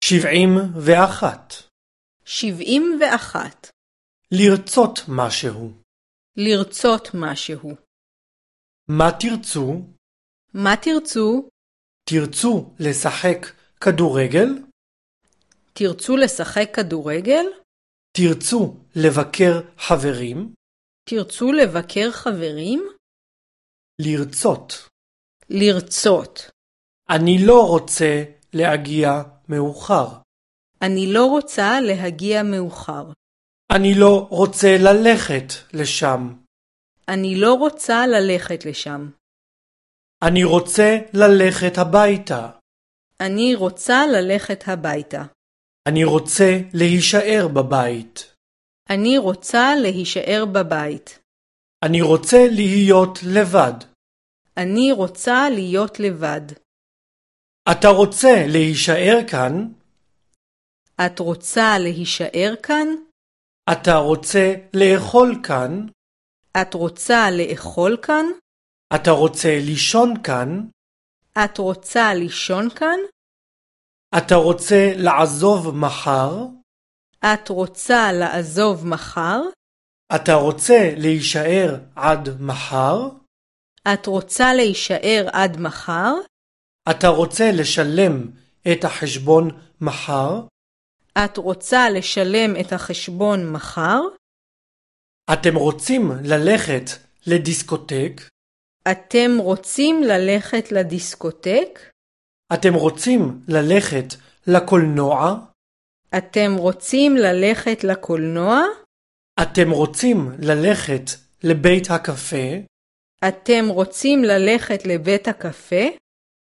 71. 71. לרצות משהו. לרצות משהו. מה תרצו? מה תרצו? תרצו לשחק כדורגל? תרצו לשחק כדורגל? תרצו לבקר חברים? תרצו לבקר חברים? לרצות. לרצות. אני לא רוצה להגיע מאוחר. אני לא רוצה להגיע מאוחר. אני לא רוצה ללכת לשם. אני לא רוצה ללכת לשם. אני רוצה ללכת הביתה. אני רוצה ללכת הביתה. אני רוצה להישאר בבית. אני רוצה להישאר בבית. אני רוצה להיות לבד. אני רוצה להיות לבד. אתה רוצה להישאר כאן? את רוצה להישאר כאן? אתה רוצה לאכול כאן? את רוצה לאכול כאן? אתה רוצה לישון כאן? את רוצה לישון כאן? אתה רוצה לעזוב מחר? את רוצה לעזוב מחר? אתה רוצה להישאר עד מחר? את רוצה להישאר עד מחר? אתה רוצה לשלם את החשבון מחר? את רוצה לשלם את החשבון מחר? אתם רוצים ללכת לדיסקוטק? אתם רוצים ללכת לדיסקוטק? אתם רוצים ללכת לקולנוע? אתם רוצים ללכת לקולנוע? אתם רוצים ללכת לבית הקפה? אתם רוצים ללכת לבית הקפה?